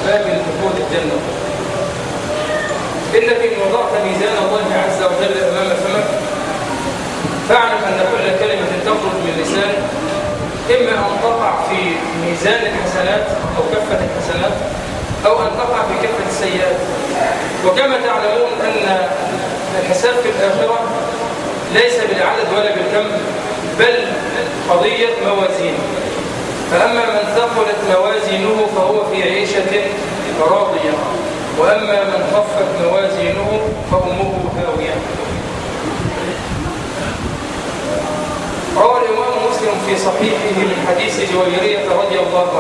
أسباب دخول الجنة. إنك إن وضعت ميزان الله عز وجل أمام فمك فاعلم أن كل كلمة تخرج من لسانك إما أن تقع في ميزان الحسنات أو كفة الحسنات أو أن تقع في كفة السيئات. وكما تعلمون أن الحساب في الآخرة ليس بالعدد ولا بالكم بل قضية موازين. فأما من ثقلت موازينه فهو في عيشة راضية وأما من خفت موازينه فأمه هاوية. روى الإمام مسلم في صحيحه من حديث جويرية رضي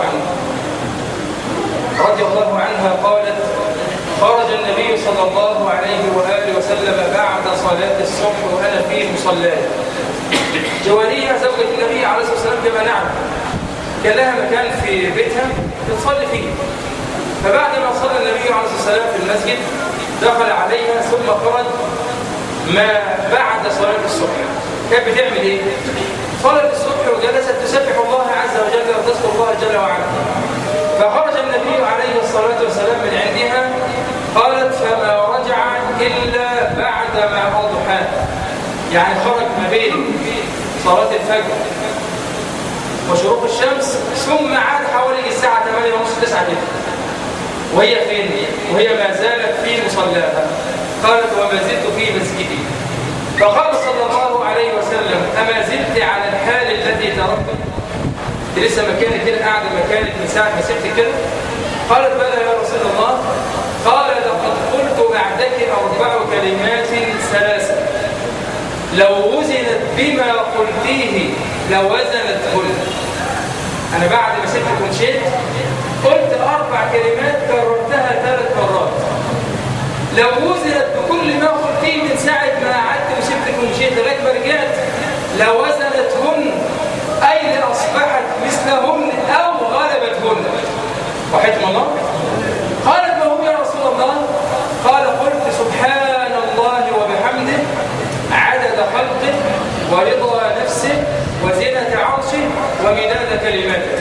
الله عنها قالت خرج النبي صلى الله عليه وآله وسلم بعد صلاة الصبح وأنا في مصلاه. جويرية زوجة النبي عليه الصلاة والسلام كما نعلم كان لها مكان في بيتها تصلي فيه. فبعد ما صلى النبي عليه الصلاة والسلام في المسجد دخل عليها ثم خرج ما بعد صلاة الصبح. كانت بتعمل ايه؟ صلت الصبح وجلست تسبح الله عز وجل وتذكر الله جل وعلا. فخرج النبي عليه الصلاة والسلام من عندها قالت فما رجع إلا بعد ما أضحى، يعني خرج ما بين صلاة الفجر وشروق الشمس ثم عاد حوالي الساعة 8:30 9 كده. وهي فين؟ وهي ما زالت في مصلاها. قالت وما زلت في مسجدي. فقال صلى الله عليه وسلم أما زلت على الحال التي تركت؟ لسه مكانك كده قاعدة مكانك من ساعة ما سبت كده؟ قالت بلى يا رسول الله. قال لقد قلت بعدك 4 كلمات 3 لو وزنت بما قلتيه لوزنتهن. أنا بعد ما سبتك ومشيت قلت 4 كلمات كررتها 3 مرات لو وزنت بكل ما قلتيه من ساعة ما قعدت وسبتك ومشيت لغاية ما رجعت لوزنتهن أي لأصبحت مثلهن أو غلبتهن. وحكم الله. قالت ما هو يا رسول الله؟ قال قلت سبحان الله وبحمده عدد خلقه ورضا نفسه وزنة عرشه ومداد كلماته.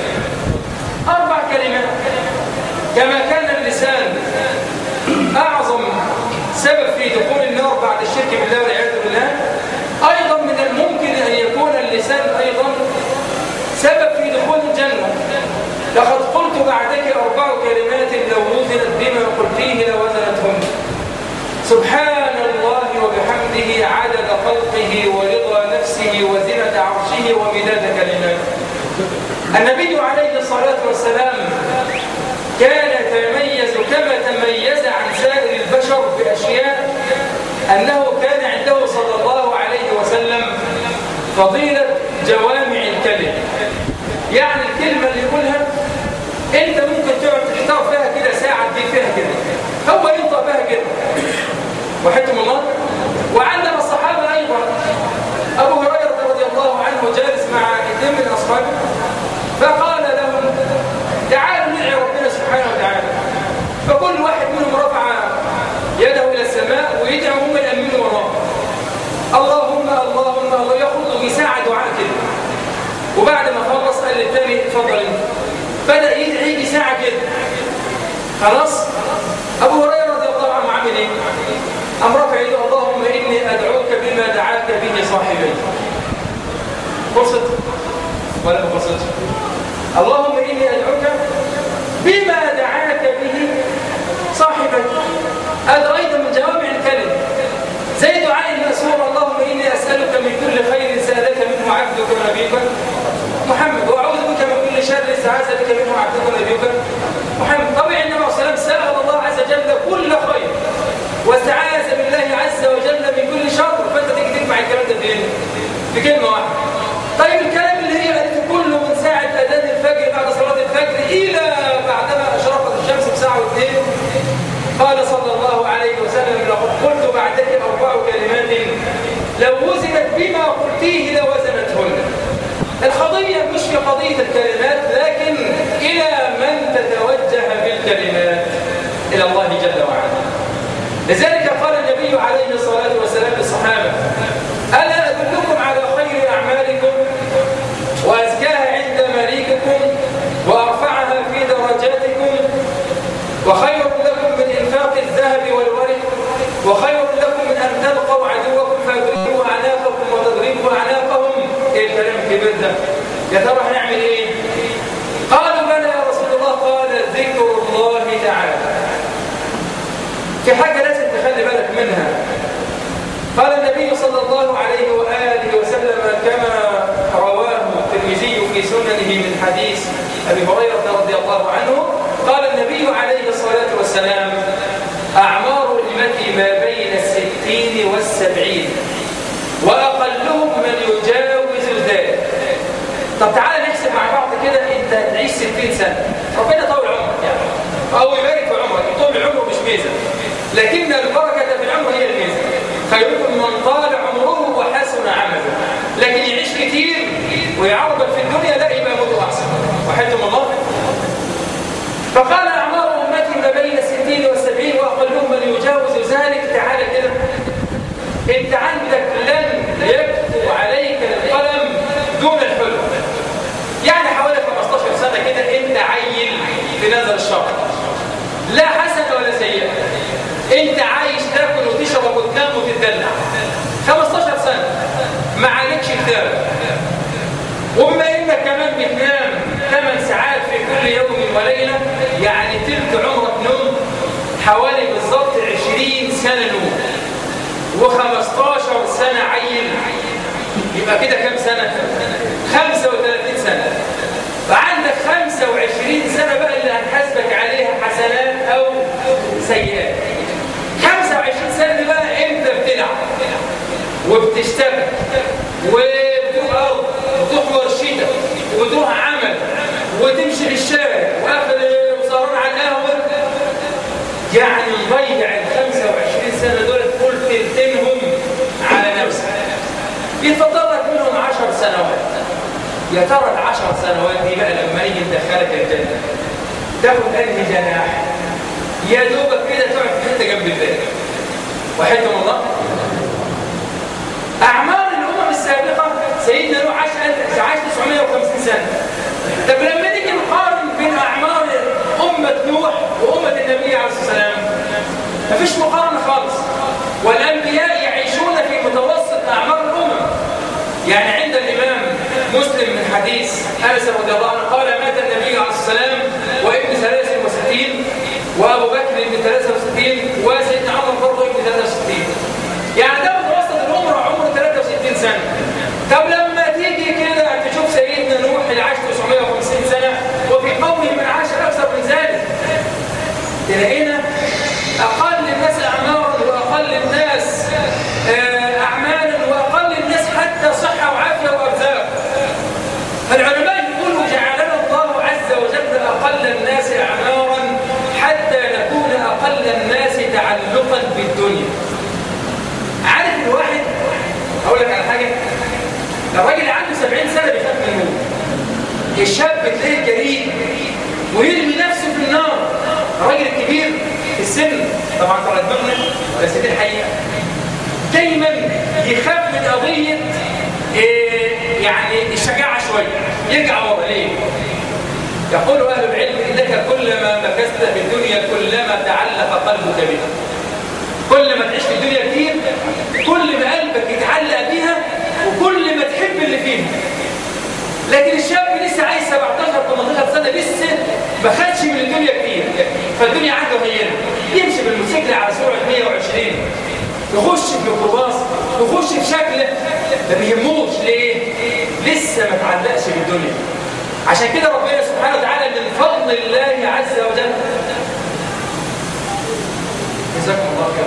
4 كلمات. كما كان اللسان أعظم سبب في دخول النار بعد الشرك بالله والعياذ بالله، أيضا من الممكن أن يكون اللسان أيضا سبب في دخول الجنة. لقد قلت بعدك 4 كلمات لو وزنت بما قلتيه لوزنتهن سبحان الله وبحمده عدد خلقه ورضا نفسه وزنة عرشه ومداد كلماته. النبي عليه الصلاة والسلام كان يتميز كما تميز عن سائر البشر بأشياء أنه كان عنده صلى الله عليه وسلم فضيلة جوامع الكلم. يعني الكلمة اللي يقولها أنت ممكن تقعد تحتار فيها كده ساعة دي فيها كده هو ينطق بها كده. وحكم الله. وعندنا الصحابة أيضا أبو هريرة رضي الله عنه جالس مع 2 من أصحابه فقال لهم تعالوا ندعي ربنا سبحانه وتعالى. فكل واحد منهم رفع يده إلى السماء ويدعي هم يأمنوا وراه اللهم اللهم الله ياخذ بساعة دعاء كده. وبعد ما خلص قال للثاني اتفضل انت. بدأ يدعي بساعة كده. خلاص أبو هريرة رضي الله عنه عمل ايه؟ أم رفع يده اللهم إني أدعوك بما دعاك به صاحبي. قصد ولا ما قصدش؟ اللهم إني أدعوك بما دعاك به صاحبك. هذا أيضا من جوامع الكلم زي دعاء المأسور اللهم إني أسألك من كل خير سألك منه عبدك ونبيك محمد وأعوذ بك من كل شر استعاذ بك منه عبدك ونبيك محمد. طبعا النبي صلى الله عليه وسلم سأل الله عز وجل كل خير واستعاذ بالله عز وجل من كل شر. فأنت تيجي تجمع الكلام ده فين؟ في كلمة واحدة. طيب الكلام اللي هي قالته كله من ساعة أذان الفجر بعد صلاة الفجر إلى بعدما أشرقت الشمس بساعة و2 قال صلى الله عليه وسلم لقد قلت بعدك 4 كلمات لو وزنت بما قلتيه لوزنتهن. القضية مش في قضية الكلمات لكن إلى من تتوجه بالكلمات إلى الله جل وعلا. لذلك قال النبي عليه الصلاة والسلام للصحابة ألا أدلكم على خير أعمالكم وأزكاها عند مليككم وأرفعها في درجاتكم الكبير ده، يا ترى هنعمل ايه؟ قالوا بلى يا رسول الله. قال ذكر الله تعالى. في حاجة لازم تخلي بالك منها. قال النبي صلى الله عليه وآله وسلم كما رواه الترمذي في سننه من حديث أبي هريرة رضي الله عنه، قال النبي عليه الصلاة والسلام: أعمار أمتي ما بين 60 و70 وأقلهم من يجاوز ذلك. طب تعالى نحسب مع بعض كده، أنت هتعيش 60 سنة، ربنا طول عمرك يعني، أو يبارك في عمرك. طول العمر مش ميزة، لكن البركة في العمر هي الميزة. خيركم من طال عمره وحسن عمله. لكن يعيش كتير ويعرضك في الدنيا، لا، يبقى موته أحسن. وحيثم الله. فقال: أعمار أمتي ما بين 60 و70 وأقلهم من يجاوز ذلك. تعالى كده، أنت عندك لن يكتب عليك القلم دون الحلم. يعني حوالي 15 سنة كده أنت عيل في نظر الشرع، لا حسنة ولا سيئة، أنت عايش تاكل وتشرب وتنام وتتدلع. 15 سنة ما عليكش كتاب، وبما إنك كمان بتنام 8 ساعات في كل يوم وليلة، يعني تلك عمرك نوم، حوالي بالضبط 20 سنة نوم و15 سنة عيل. يبقى كده كم سنة؟ 35 سنة. فعندك 25 سنة بقى اللي هنحاسبك عليها حسنات أو سيئات. 25 سنة دي بقى أنت بتلعب وبتشتغل وبتروح أرض وبتروح ورشتك وبتروح عمل وتمشي في الشارع وآخر وسهران على القهوة. يعني مضيع ال 25 سنة دول كل تلتينهم على نفسك. يتفضل لك منهم 10 سنوات. يا ترى ال10 سنوات دي بقى لما نيجي ندخلك الجنة تاخد أنهي جناح؟ يا دوبك كده تقعد في حتة جنب الباب. وحيثم الله. أعمار الأمم السابقة سيدنا نوح عاش 950 سنة. طب لما نيجي نقارن بين أعمار أمة نوح وأمة النبي عليه الصلاة والسلام، مفيش مقارنة خالص. والأنبياء يعيشون في متوسط أعمار الأمم. يعني عند الإمام مسلم من حديث أنس رضي الله عنه قال: مات النبي عليه الصلاة والسلام وابن 63 وأبو بكر ابن 63 وسيدنا عمر برضه ابن 63. يعني ده متوسط العمر، عمره 63 سنة. طب لما تيجي كده تشوف سيدنا نوح اللي عاش 950 سنة وفي قومه من عاش أكثر من ذلك، تلاقينا أقل الناس أعمارا وأقل الناس أعمالا وأقل الناس حتى صحة وعافية وأرزاق. فالعلماء يقولوا: جعلنا الله عز وجل أقل الناس أعمارا حتى نكون أقل الناس تعلقا بالدنيا. عارف الواحد، أقول لك على حاجة، الراجل عنده 70 سنة بيخاف من الموت. الشاب تلاقيه جريء ويرمي نفسه في النار. الراجل الكبير في السن، طبعا ترى دماغنا بس دي الحقيقة، دايما يخاف من قضية يعني الشجاعة شوية، يرجع ورا. ليه؟ يقول أهل العلم: إنك كلما مكثت في الدنيا كلما تعلق قلبك بها. كل ما تعيش في الدنيا كتير كل ما قلبك يتعلق بيها وكل ما تحب اللي فيها. لكن الشاب لسه عايز 17-18 سنة لسه ما خدش من الدنيا كتير، فالدنيا عنده هينة، يمشي بالموتوسيكل على سرعة 120، يخش في ميكروباص، يخش في شكله ما بيهموش. ليه؟ لسه ما تعلقش بالدنيا. عشان كده ربنا سبحانه وتعالى من فضل الله عز وجل، جزاكم الله خير،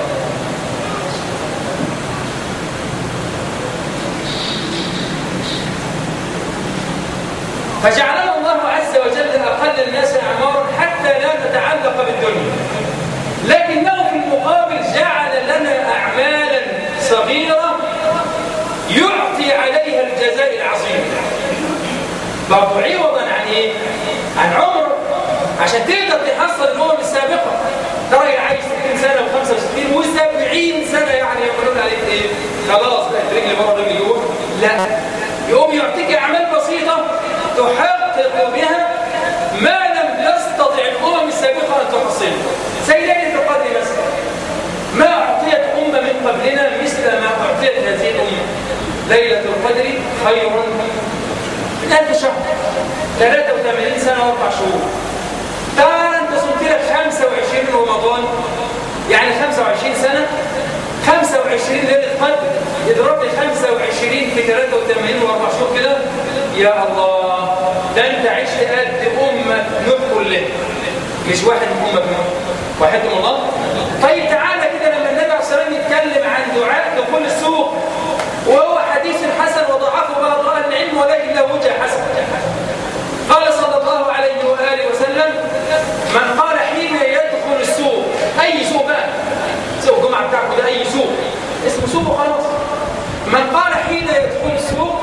فجعلنا الله عز وجل أقل الناس أعمارا حتى لا نتعلق بالدنيا. لكنه في المقابل جعل لنا أعمالا صغيرة يعطي عليها الجزاء العظيم، برضو عوضا عن إيه؟ عن عمر، عشان تقدر تحصل الأمم السابقة. ترى عايش 60 سنة و65 و70 سنة، يعني يقولون عليك إيه؟ خلاص بقت رجل بره رجل جوه. لا، يقوم يعطيك أعمال بسيطة تحقق بها ما لم تستطع الأمم السابقة أن تحصله. زي ليلة القدر مثلا، ما أعطيت أمة من قبلنا مثل ما أعطيت هذه الأمة. ليلة القدر خير 1000 شهر 83 سنة و4 شهور. تعال انت صمت لك 25 رمضان، يعني 25 سنة، 25 ليلة قدر، اضرب لي 25 في 83 و4 شهور كده، يا الله، ده انت عشت قد أمة نوح كلها، مش واحد من أمة نوح، واحدهم الله. طيب تعالى كده لما النبي عليه الصلاة والسلام يتكلم عن دعاء دخول السوق، وهو حديث حسن وضعفه بعض أهل العلم ولكن له وجه حسن. قال صلى الله عليه وآله وسلم: من قال حين يدخل السوق، أي سوق بقى، سوق الجمعة بتاعكم ده أي سوق، اسمه سوق وخلاص. من قال حين يدخل السوق: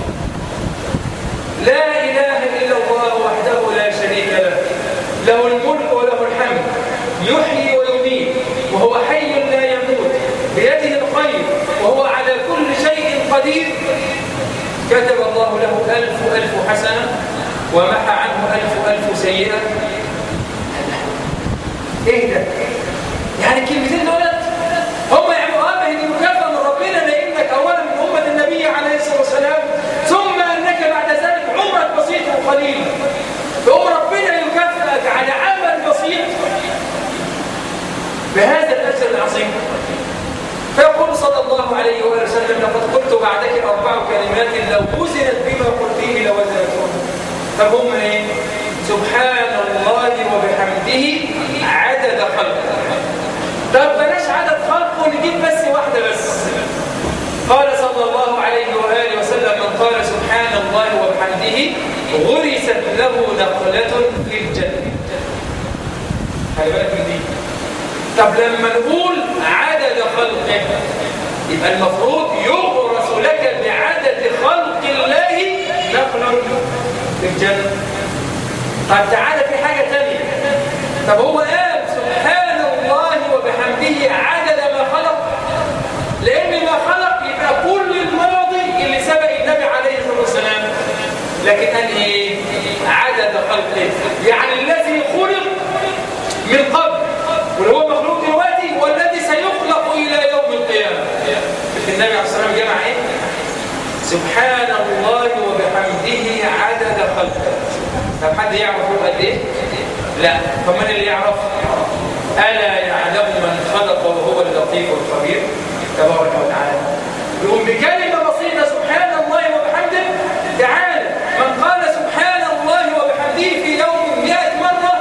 لا إله إلا الله وحده لا شريك له، له الملك وله الحمد، يحيي ويميت وهو حي لا يموت، بيده الخير وهو على كل شيء قدير، كتب الله له 1000 حسنة ومحى عنه 1000 سيئة. ايه ده؟ يعني الكلمتين دولت هم يعملوا به دي مكافأة من ربنا، لانك اولا من أمة النبي عليه الصلاة والسلام، ثم انك بعد ذلك عمرك بسيط وقليل، فهو ربنا يكافئك على عمل بسيط بهذا الأجر العظيم. فيقول صلى الله عليه وآله وسلم: لقد قلت بعدك 4 كلمات لو وزنت بما قلتيه لوزنتهن. طب هم ايه؟ سبحان الله وبحمده عدد خلقه. طب بلاش عدد خلقه ونجيب بس واحدة بس. قال صلى الله عليه وآله وسلم: من قال سبحان الله وبحمده غرست له نخلة في الجنة. خلي بالك من دي. طب لما نقول عدد خلقه يبقى المفروض يغرس لك بعدد خلق الله نخلة في الجنة. طب تعالى في حاجة تانية. طب هو قال سبحان الله وبحمده عدد ما خلق، لأن ما خلق يبقى كل الماضي اللي سبق النبي عليه الصلاة والسلام، لكن قال ايه؟ عدد خلقه، يعني الذي خلق من قبل واللي هو مخلوق دلوقتي والذي سيخلق إلى يوم القيامة. النبي عليه الصلاة والسلام جمع ايه؟ سبحان الله وبحمده عدد خلقه. طب حد يعرف هو قد ايه؟ لا. فمن اللي يعرف؟ ألا يعلم من خلق وهو اللطيف الخبير تبارك وتعالى. يقوم بكلمة بسيطة سبحان الله وبحمده. تعالى من قال سبحان الله وبحمده في يوم 100 مرة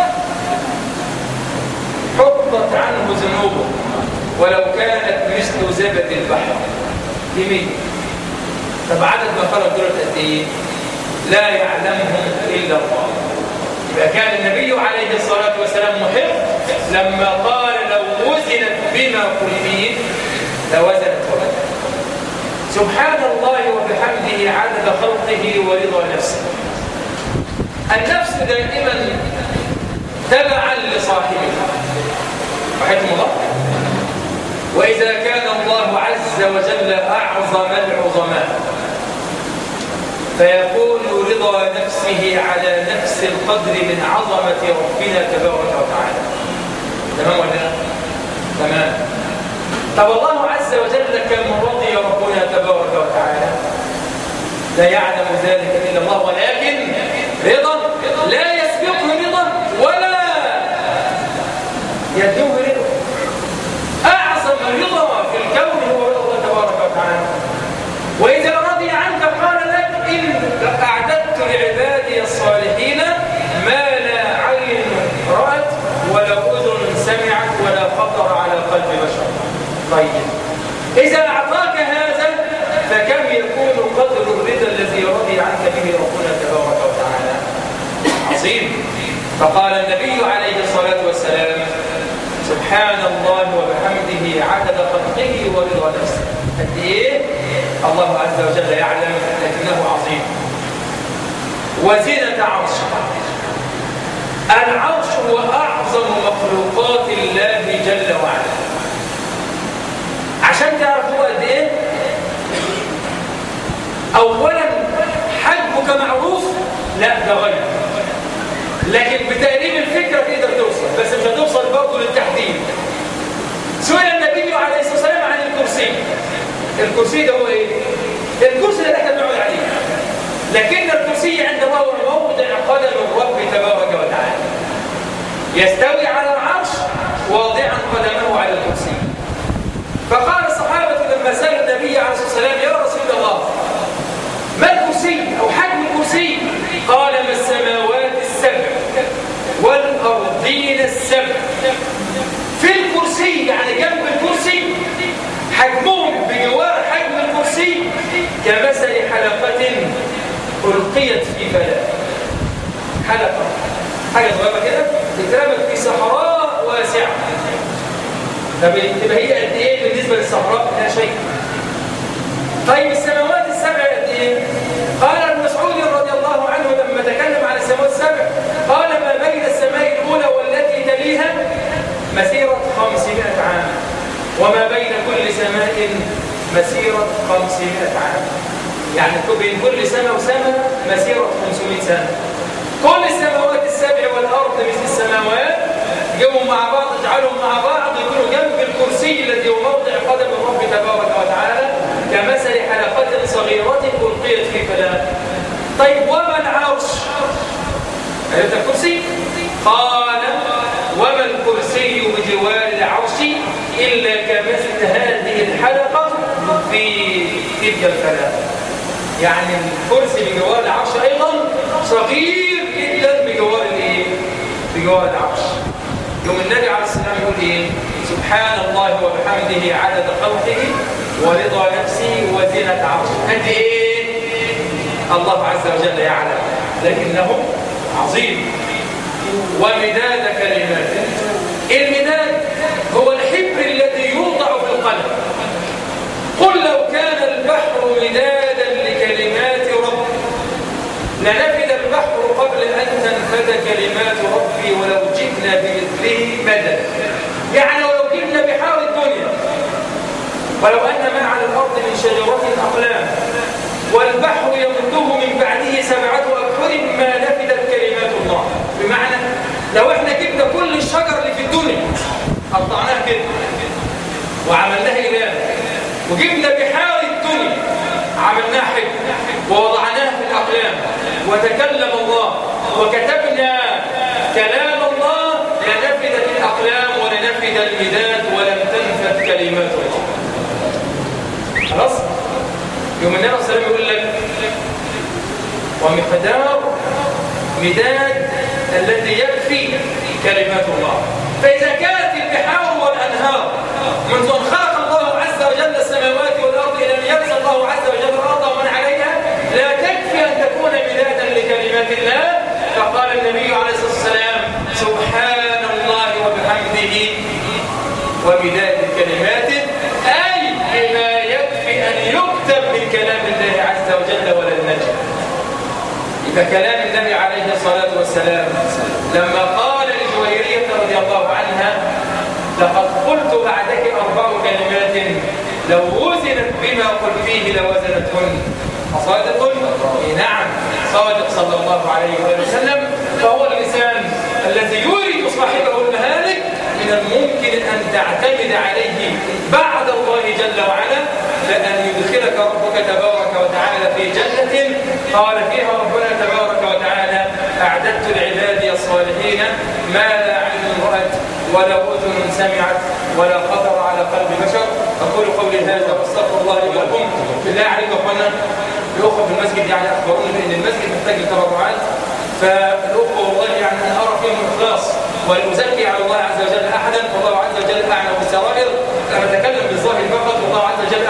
حطت عنه ذنوبه ولو كانت مثل زبد البحر. يمين. طب عدد ما خلق دول قد ايه؟ لا يعلمهم إلا الله. يبقى كان النبي عليه الصلاة والسلام محب لما قال لو وزنت بما قلتين لوزنت ولد. سبحان الله وبحمده عدد خلقه ورضا نفسه. النفس دائما تبعا لصاحبها رحمه الله. وإذا كان الله عز وجل أعظم العظماء فيكون رضا نفسه على نفس القدر من عظمة ربنا تبارك وتعالى. تمام ولا لا؟ تمام. طب الله عز وجل كم رضي ربنا تبارك وتعالى؟ لا يعلم ذلك إلا الله، ولكن رضا لا يسبقه رضا ولا يدوه رضا. أعظم رضا في الكون هو رضا الله تبارك وتعالى. وإذا رضي عنك قال لك إن أعددت لعبادي الصالحين ما لا عين رأت ولا أذن سمعت ولا خطر على قلب بشر. طيب إذا أعطاك هذا فكم يكون قدر الرضا الذي رضي عنك به ربنا تبارك وتعالى؟ عظيم. فقال النبي عليه الصلاة والسلام سبحان الله وبحمده عدد خلقه ورضا نفسه. قد إيه؟ الله عز وجل يعلم لكنه عظيم. وزنة عرشه. العرش هو أعظم مخلوقات الله جل وعلا. عشان تعرفوا قد إيه؟ أولا حجمك معروف؟ لا ده غير، لكن بتقريب الفكرة تقدر توصل، بس مش هتوصل برضه للتحديد. سئل النبي عليه الصلاة والسلام عن الكرسي. الكرسي ده هو ايه؟ الكرسي اللي احنا بنقعد عليه، لكن الكرسي عندما هو موضع قدم الرب تبارك وتعالى، يستوي على العرش واضعا قدمه على الكرسي. فقال الصحابة لما سألوا النبي عليه الصلاة والسلام: يا رسول الله، ما الكرسي أو حجم الكرسي؟ قال: ما السماوات السبع والأرضين السبع. في الكرسي يعني جنب الكرسي حجمهم بجوار حجم الكرسي كمثل حلقة ألقيت في فلاة. حلقة حاجة صغيرة كده تترمت في صحراء واسعة. تبقى هي قد ايه بالنسبة للصحراء؟ لا شيء. طيب السماوات السبع قد ايه؟ قال ابن مسعود رضي الله عنه لما تكلم عن السماوات السبع قال: ما بين السماء الأولى والتي تليها مسيرة 500 عام، وما بين كل سماء مسيرة 500 عام. يعني بين كل سماء وسماء مسيرة 500 سنة. كل السماوات السبع والأرض مثل السماوات يجوا مع بعض، اجعلهم مع بعض يكونوا جنب الكرسي الذي هو موضع قدم الرب تبارك وتعالى كمثل حلقة صغيرة ألقيت في فلاة. طيب وما العرش؟ عرفت الكرسي؟ قال: وما الكرسي بجوار العرش إلا كمثل هذه الحلقة في تلك الفلاة. يعني الكرسي بجوار العرش أيضا صغير جدا بجوار الايه؟ بجوار العرش. يوم النبي عليه السلام يقول ايه؟ سبحان الله وبحمده عدد خلقه ورضا نفسه وزنة عرشه. قد ايه؟ الله عز وجل يعلم، لكنه عظيم. ومداد كلماته. المداد هو الحبر الذي يوضع في القلم. قل لو كان البحر مدادا لكلمات ربي لنفد البحر قبل أن تنفد كلمات ربي ولو جئنا بمثله مدد. يعني لو جئنا بحار الدنيا ولو أن ما على الأرض من شجرة أقلام والبحر يمده من بعده 7 أبحر ما نفدت كلمات الله. بمعنى لو احنا جبنا كل الشجر اللي في الدنيا قطعناه كده وعملناها إله، وجبنا بحار الدنيا عملناها حب ووضعناها في الأقلام وتكلم الله وكتبنا كلام الله لنفدت الأقلام ولنفد المداد ولم تنفد كلمات الله. خلاص؟ يوم النبي صلى الله عليه وسلم يقول لك: ومقدار مداد الذي يكفي كلمات الله. فإذا كانت البحار والأنهار منذ أن خلق الله عز وجل السماوات والأرض إلى أن يبث الله عز وجل الأرض ومن عليها لا تكفي أن تكون مدادا لكلمات الله. فقال النبي عليه الصلاة والسلام: سبحان الله وبحمده ومداد كلماته، أي بما يكفي أن يكتب من كلام الله عز وجل ولا النجم. إذا كلام النبي عليه الصلاة والسلام لما قال لجويرية رضي الله عنها: لقد قلت بعدك 4 كلمات لو وزنت بما قلتيه لوزنتهن. أصادق؟ نعم صادق صلى الله عليه وسلم. فهو اللسان الذي يورد صاحبه المهالك من الممكن أن تعتمد عليه بعد الله جل وعلا، لأن يدخلك ربك تبارك وتعالى في جنة قال فيها ربنا تبارك وتعالى: أعددت لعبادي الصالحين ما لا عين رأت ولا أذن سمعت ولا خطر على قلب بشر. أقول قولي هذا واستغفر الله لي ولكم. بالله عليكم يا أخوانا، الأخوة في المسجد يعني أخبروني بأن المسجد محتاج لتبرعات، فالأخوة والله يعني أنا أرى فيهم الإخلاص ولا أزكي على الله عز وجل أحدا، والله عز وجل أعلم بالسرائر. أنا أتكلم بالظاهر فقط، والله عز وجل